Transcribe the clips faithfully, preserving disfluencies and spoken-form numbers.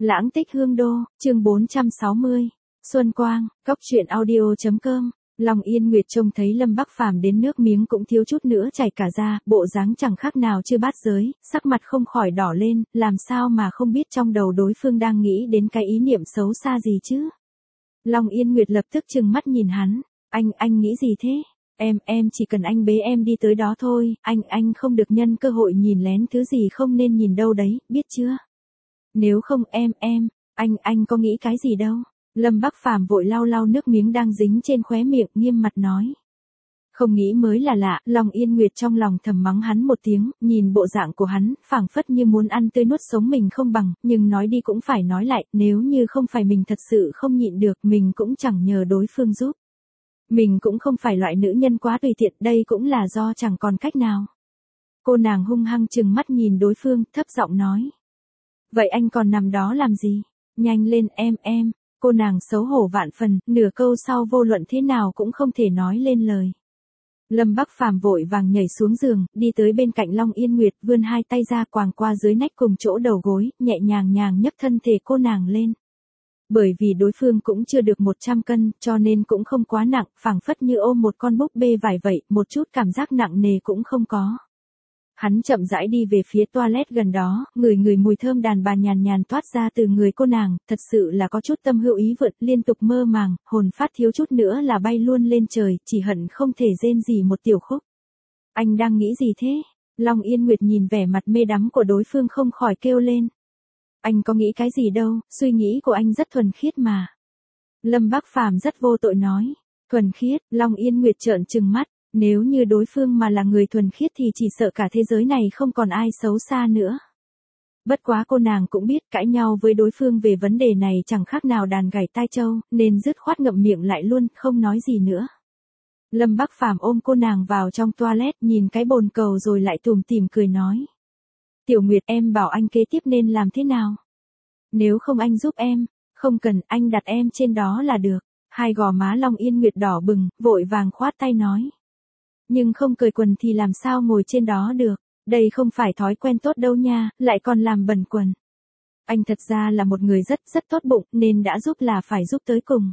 Lãng tích hương đô, chương bốn trăm sáu mươi. Xuân Quang, cóc truyện audio chấm com. Long Yên Nguyệt trông thấy Lâm Bắc Phàm đến nước miếng cũng thiếu chút nữa chảy cả ra, bộ dáng chẳng khác nào chưa bát giới, sắc mặt không khỏi đỏ lên, làm sao mà không biết trong đầu đối phương đang nghĩ đến cái ý niệm xấu xa gì chứ. Long Yên Nguyệt lập tức trừng mắt nhìn hắn, anh, anh nghĩ gì thế? Em, em chỉ cần anh bế em đi tới đó thôi, anh, anh không được nhân cơ hội nhìn lén thứ gì không nên nhìn đâu đấy, biết chưa? Nếu không em, em, anh, anh có nghĩ cái gì đâu. Lâm Bắc Phàm vội lau lau nước miếng đang dính trên khóe miệng, nghiêm mặt nói. Không nghĩ mới là lạ, Long Yên Nguyệt trong lòng thầm mắng hắn một tiếng, nhìn bộ dạng của hắn, phảng phất như muốn ăn tươi nuốt sống mình không bằng, nhưng nói đi cũng phải nói lại, nếu như không phải mình thật sự không nhịn được, mình cũng chẳng nhờ đối phương giúp. Mình cũng không phải loại nữ nhân quá tùy tiện, đây cũng là do chẳng còn cách nào. Cô nàng hung hăng trừng mắt nhìn đối phương, thấp giọng nói. Vậy anh còn nằm đó làm gì? Nhanh lên em, em. Cô nàng xấu hổ vạn phần, nửa câu sau vô luận thế nào cũng không thể nói lên lời. Lâm Bắc Phàm vội vàng nhảy xuống giường, đi tới bên cạnh Long Yên Nguyệt, vươn hai tay ra quàng qua dưới nách cùng chỗ đầu gối, nhẹ nhàng nhàng nhấc thân thể cô nàng lên. Bởi vì đối phương cũng chưa được một trăm cân, cho nên cũng không quá nặng, phảng phất như ôm một con búp bê vải vậy, một chút cảm giác nặng nề cũng không có. Hắn chậm rãi đi về phía toilet gần đó, ngửi ngửi mùi thơm đàn bà nhàn nhàn toát ra từ người cô nàng, thật sự là có chút tâm hữu ý vượt, liên tục mơ màng, hồn phát thiếu chút nữa là bay luôn lên trời, chỉ hận không thể rên rỉ một tiểu khúc. Anh đang nghĩ gì thế? Long Yên Nguyệt nhìn vẻ mặt mê đắm của đối phương không khỏi kêu lên. Anh có nghĩ cái gì đâu, suy nghĩ của anh rất thuần khiết mà. Lâm Bắc Phàm rất vô tội nói. Thuần khiết, Long Yên Nguyệt trợn trừng mắt. Nếu như đối phương mà là người thuần khiết thì chỉ sợ cả thế giới này không còn ai xấu xa nữa. Bất quá cô nàng cũng biết cãi nhau với đối phương về vấn đề này chẳng khác nào đàn gảy tai trâu, nên dứt khoát ngậm miệng lại luôn, không nói gì nữa. Lâm Bắc Phàm ôm cô nàng vào trong toilet, nhìn cái bồn cầu rồi lại tủm tỉm cười nói. Tiểu Nguyệt, em bảo anh kế tiếp nên làm thế nào? Nếu không anh giúp em, không cần, anh đặt em trên đó là được. Hai gò má Long Yên Nguyệt đỏ bừng, vội vàng khoát tay nói. Nhưng không cởi quần thì làm sao ngồi trên đó được, đây không phải thói quen tốt đâu nha, lại còn làm bẩn quần. Anh thật ra là một người rất rất tốt bụng, nên đã giúp là phải giúp tới cùng.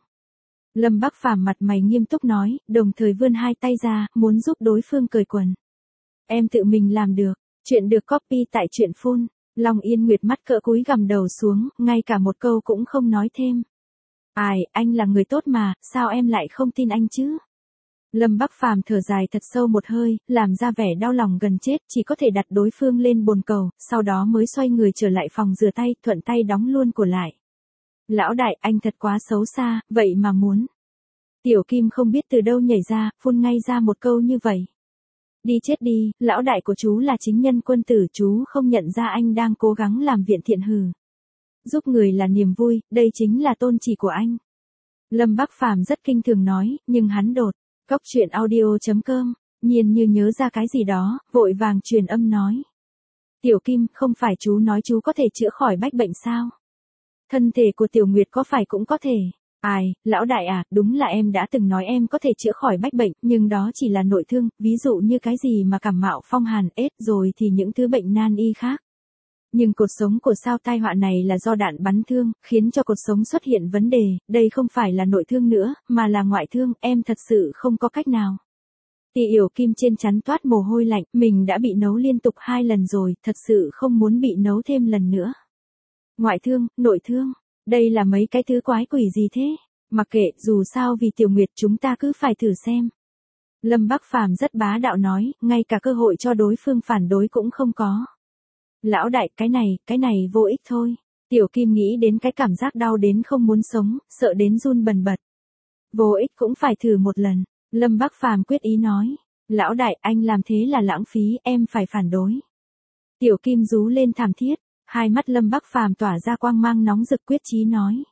Lâm Bắc Phàm mặt mày nghiêm túc nói, đồng thời vươn hai tay ra, muốn giúp đối phương cởi quần. Em tự mình làm được, chuyện được copy tại truyện phun. Long Yên Nguyệt mắt cỡ cúi gằm đầu xuống, ngay cả một câu cũng không nói thêm. Ai, anh là người tốt mà, sao em lại không tin anh chứ? Lâm Bắc Phàm thở dài thật sâu một hơi, làm ra vẻ đau lòng gần chết, chỉ có thể đặt đối phương lên bồn cầu, sau đó mới xoay người trở lại phòng rửa tay, thuận tay đóng luôn cửa lại. Lão đại, anh thật quá xấu xa, vậy mà muốn. Tiểu Kim không biết từ đâu nhảy ra, phun ngay ra một câu như vậy. Đi chết đi, lão đại của chú là chính nhân quân tử, chú không nhận ra anh đang cố gắng làm viện thiện hừ. Giúp người là niềm vui, đây chính là tôn chỉ của anh. Lâm Bắc Phàm rất kinh thường nói, nhưng hắn đột. Cóc truyện audio chấm com, nhiên như nhớ ra cái gì đó, vội vàng truyền âm nói. Tiểu Kim, không phải chú nói chú có thể chữa khỏi bách bệnh sao? Thân thể của Tiểu Nguyệt có phải cũng có thể? Ai, lão đại à, đúng là em đã từng nói em có thể chữa khỏi bách bệnh, nhưng đó chỉ là nội thương, ví dụ như cái gì mà cảm mạo phong hàn ết rồi thì những thứ bệnh nan y khác. Nhưng cột sống của sao tai họa này là do đạn bắn thương, khiến cho cột sống xuất hiện vấn đề, đây không phải là nội thương nữa, mà là ngoại thương, em thật sự không có cách nào. Tì Yểu Kim trên trán toát mồ hôi lạnh, mình đã bị nấu liên tục hai lần rồi, thật sự không muốn bị nấu thêm lần nữa. Ngoại thương, nội thương, đây là mấy cái thứ quái quỷ gì thế? Mặc kệ, dù sao vì Tiểu Nguyệt chúng ta cứ phải thử xem. Lâm Bắc Phàm rất bá đạo nói, ngay cả cơ hội cho đối phương phản đối cũng không có. Lão đại, cái này, cái này vô ích thôi. Tiểu Kim nghĩ đến cái cảm giác đau đến không muốn sống, sợ đến run bần bật. Vô ích cũng phải thử một lần. Lâm Bắc Phàm quyết ý nói. Lão đại, anh làm thế là lãng phí, em phải phản đối. Tiểu Kim rú lên thảm thiết, hai mắt Lâm Bắc Phàm tỏa ra quang mang nóng rực quyết chí nói.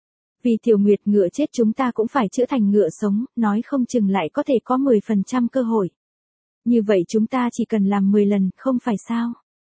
Vì Tiểu Nguyệt ngựa chết chúng ta cũng phải chữa thành ngựa sống, nói không chừng lại có thể có mười phần trăm cơ hội. Như vậy chúng ta chỉ cần làm mười lần, không phải sao?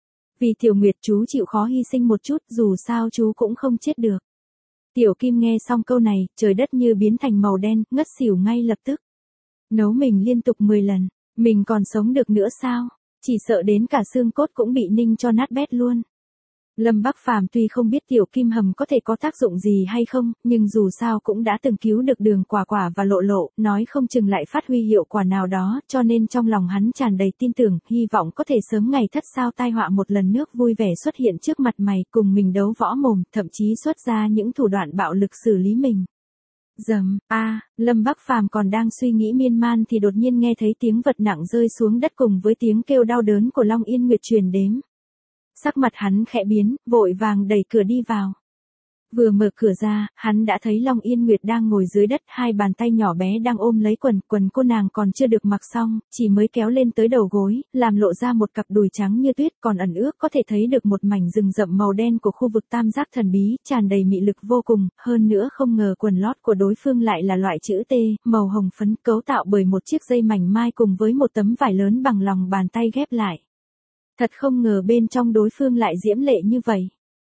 Vì Tiểu Nguyệt chú chịu khó hy sinh một chút, dù sao chú cũng không chết được. Tiểu Kim nghe xong câu này, trời đất như biến thành màu đen, ngất xỉu ngay lập tức. Nấu mình liên tục mười lần, mình còn sống được nữa sao? Chỉ sợ đến cả xương cốt cũng bị ninh cho nát bét luôn. Lâm Bắc Phàm tuy không biết tiểu kim hầm có thể có tác dụng gì hay không, nhưng dù sao cũng đã từng cứu được Đường Quả Quả và Lộ Lộ, nói không chừng lại phát huy hiệu quả nào đó, cho nên trong lòng hắn tràn đầy tin tưởng, hy vọng có thể sớm ngày thất sao tai họa một lần nước vui vẻ xuất hiện trước mặt mày, cùng mình đấu võ mồm, thậm chí xuất ra những thủ đoạn bạo lực xử lý mình. Dầm, a, Lâm Bắc Phàm còn đang suy nghĩ miên man thì đột nhiên nghe thấy tiếng vật nặng rơi xuống đất cùng với tiếng kêu đau đớn của Long Yên Nguyệt truyền đến. Sắc mặt hắn khẽ biến, vội vàng đẩy cửa đi vào. Vừa mở cửa ra, hắn đã thấy Long Yên Nguyệt đang ngồi dưới đất, hai bàn tay nhỏ bé đang ôm lấy quần, quần cô nàng còn chưa được mặc xong, chỉ mới kéo lên tới đầu gối, làm lộ ra một cặp đùi trắng như tuyết, còn ẩn ước có thể thấy được một mảnh rừng rậm màu đen của khu vực tam giác thần bí, tràn đầy mị lực vô cùng, hơn nữa không ngờ quần lót của đối phương lại là loại chữ T, màu hồng phấn, cấu tạo bởi một chiếc dây mảnh mai cùng với một tấm vải lớn bằng lòng bàn tay ghép lại. Thật không ngờ bên trong đối phương lại diễm lệ như vậy.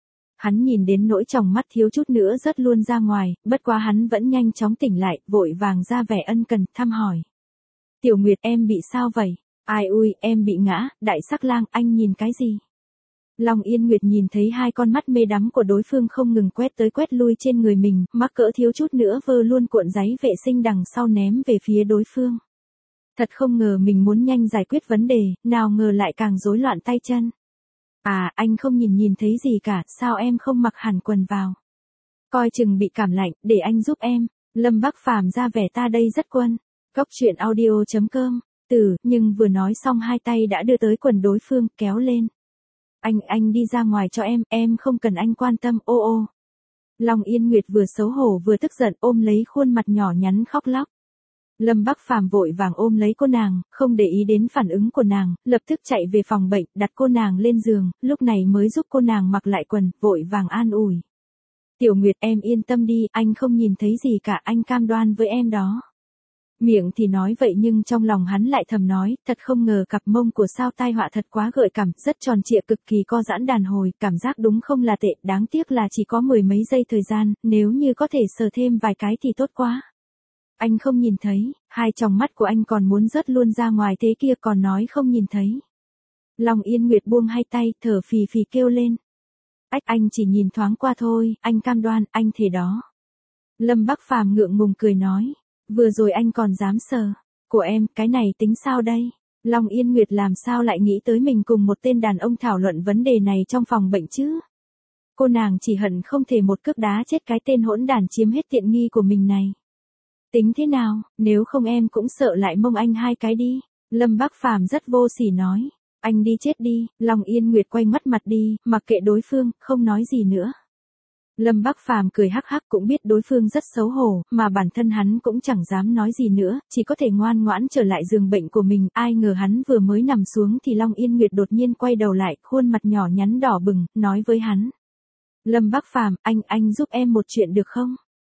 Hắn nhìn đến nỗi tròng mắt thiếu chút nữa rớt luôn ra ngoài, bất quá hắn vẫn nhanh chóng tỉnh lại, vội vàng ra vẻ ân cần, thăm hỏi. Tiểu Nguyệt em bị sao vậy? Ai ui, em bị ngã, đại sắc lang, anh nhìn cái gì? Long Yên Nguyệt nhìn thấy hai con mắt mê đắm của đối phương không ngừng quét tới quét lui trên người mình, mắc cỡ thiếu chút nữa vơ luôn cuộn giấy vệ sinh đằng sau ném về phía đối phương. Thật không ngờ mình muốn nhanh giải quyết vấn đề, nào ngờ lại càng rối loạn tay chân. À, anh không nhìn nhìn thấy gì cả, sao em không mặc hẳn quần vào? Coi chừng bị cảm lạnh, để anh giúp em. Lâm Bắc Phàm ra vẻ ta đây rất quân. Cốc truyện audio chấm com. Từ, nhưng vừa nói xong hai tay đã đưa tới quần đối phương, kéo lên. Anh, anh đi ra ngoài cho em, em không cần anh quan tâm, ô ô. Long Yên Nguyệt vừa xấu hổ vừa tức giận ôm lấy khuôn mặt nhỏ nhắn khóc lóc. Lâm Bắc Phàm vội vàng ôm lấy cô nàng, không để ý đến phản ứng của nàng, lập tức chạy về phòng bệnh, đặt cô nàng lên giường, lúc này mới giúp cô nàng mặc lại quần, vội vàng an ủi. Tiểu Nguyệt em yên tâm đi, anh không nhìn thấy gì cả, anh cam đoan với em đó. Miệng thì nói vậy nhưng trong lòng hắn lại thầm nói, thật không ngờ cặp mông của sao tai họa thật quá gợi cảm, rất tròn trịa cực kỳ co giãn đàn hồi, cảm giác đúng không là tệ, đáng tiếc là chỉ có mười mấy giây thời gian, nếu như có thể sờ thêm vài cái thì tốt quá. Anh không nhìn thấy, hai tròng mắt của anh còn muốn rớt luôn ra ngoài thế kia còn nói không nhìn thấy. Long Yên Nguyệt buông hai tay, thở phì phì kêu lên. Ách anh chỉ nhìn thoáng qua thôi, anh cam đoan, anh thề đó. Lâm Bắc Phàm ngượng ngùng cười nói, vừa rồi anh còn dám sờ. Của em, cái này tính sao đây? Long Yên Nguyệt làm sao lại nghĩ tới mình cùng một tên đàn ông thảo luận vấn đề này trong phòng bệnh chứ? Cô nàng chỉ hận không thể một cước đá chết cái tên hỗn đản chiếm hết tiện nghi của mình này. Tính thế nào, nếu không em cũng sợ lại mông anh hai cái đi. Lâm Bắc Phàm rất vô sỉ nói. Anh đi chết đi, Long Yên Nguyệt quay mắt mặt đi, mặc kệ đối phương, không nói gì nữa. Lâm Bắc Phàm cười hắc hắc cũng biết đối phương rất xấu hổ, mà bản thân hắn cũng chẳng dám nói gì nữa, chỉ có thể ngoan ngoãn trở lại giường bệnh của mình, ai ngờ hắn vừa mới nằm xuống thì Long Yên Nguyệt đột nhiên quay đầu lại, khuôn mặt nhỏ nhắn đỏ bừng, nói với hắn. Lâm Bắc Phàm, anh, anh giúp em một chuyện được không?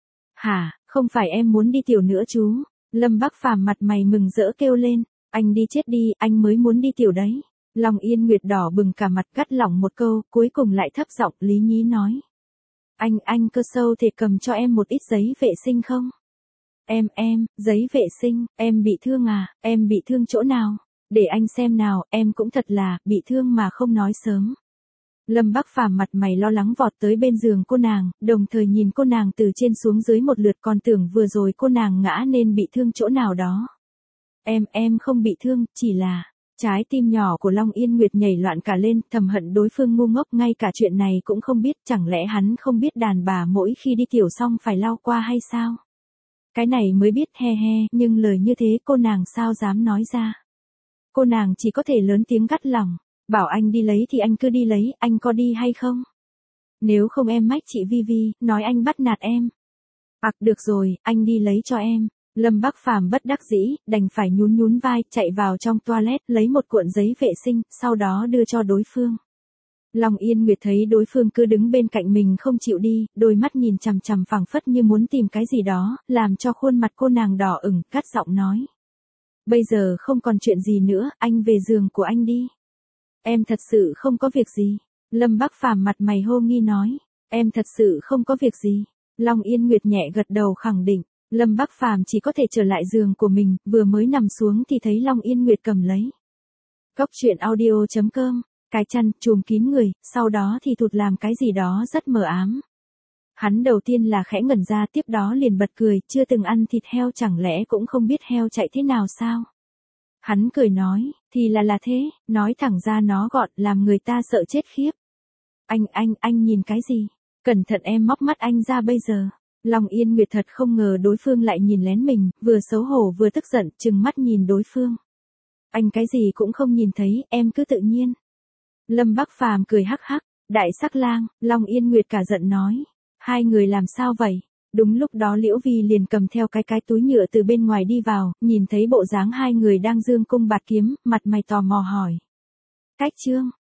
Hả, không phải em muốn đi tiểu nữa chú? Lâm Bắc Phàm mặt mày mừng rỡ kêu lên, anh đi chết đi, anh mới muốn đi tiểu đấy. Long Yên Nguyệt đỏ bừng cả mặt gắt lỏng một câu, cuối cùng lại thấp giọng lý nhí nói. Anh, anh cơ sâu thể cầm cho em một ít giấy vệ sinh không? Em, em, giấy vệ sinh, em bị thương à, em bị thương chỗ nào? Để anh xem nào, em cũng thật là, bị thương mà không nói sớm. Lâm Bắc Phàm mặt mày lo lắng vọt tới bên giường cô nàng, đồng thời nhìn cô nàng từ trên xuống dưới một lượt còn tưởng vừa rồi cô nàng ngã nên bị thương chỗ nào đó. Em, em không bị thương, chỉ là... Trái tim nhỏ của Long Yên Nguyệt nhảy loạn cả lên, thầm hận đối phương ngu ngốc ngay cả chuyện này cũng không biết, chẳng lẽ hắn không biết đàn bà mỗi khi đi tiểu xong phải lau qua hay sao? Cái này mới biết he he, nhưng lời như thế cô nàng sao dám nói ra. Cô nàng chỉ có thể lớn tiếng gắt lòng, bảo anh đi lấy thì anh cứ đi lấy, anh có đi hay không? Nếu không em mách chị Vi Vi, nói anh bắt nạt em. Ặc được rồi, anh đi lấy cho em. Lâm Bắc Phàm bất đắc dĩ, đành phải nhún nhún vai, chạy vào trong toilet, lấy một cuộn giấy vệ sinh, sau đó đưa cho đối phương. Long Yên Nguyệt thấy đối phương cứ đứng bên cạnh mình không chịu đi, đôi mắt nhìn chằm chằm phảng phất như muốn tìm cái gì đó, làm cho khuôn mặt cô nàng đỏ ửng, cắt giọng nói. Bây giờ không còn chuyện gì nữa, anh về giường của anh đi. Em thật sự không có việc gì. Lâm Bắc Phàm mặt mày hô nghi nói. Em thật sự không có việc gì. Long Yên Nguyệt nhẹ gật đầu khẳng định. Lâm Bắc Phàm chỉ có thể trở lại giường của mình, vừa mới nằm xuống thì thấy Long Yên Nguyệt cầm lấy. Cốc truyện audio chấm com cái chăn, trùm kín người, sau đó thì thụt làm cái gì đó rất mờ ám. Hắn đầu tiên là khẽ ngẩn ra, tiếp đó liền bật cười, chưa từng ăn thịt heo chẳng lẽ cũng không biết heo chạy thế nào sao? Hắn cười nói, thì là là thế, nói thẳng ra nó gọn, làm người ta sợ chết khiếp. Anh, anh, anh nhìn cái gì? Cẩn thận em móc mắt anh ra bây giờ. Long Yên Nguyệt thật không ngờ đối phương lại nhìn lén mình, vừa xấu hổ vừa tức giận, trừng mắt nhìn đối phương. Anh cái gì cũng không nhìn thấy, em cứ tự nhiên. Lâm Bắc Phàm cười hắc hắc, đại sắc lang, Long Yên Nguyệt cả giận nói. Hai người làm sao vậy? Đúng lúc đó Liễu Vi liền cầm theo cái cái túi nhựa từ bên ngoài đi vào, nhìn thấy bộ dáng hai người đang dương cung bạt kiếm, mặt mày tò mò hỏi. Cách Trương,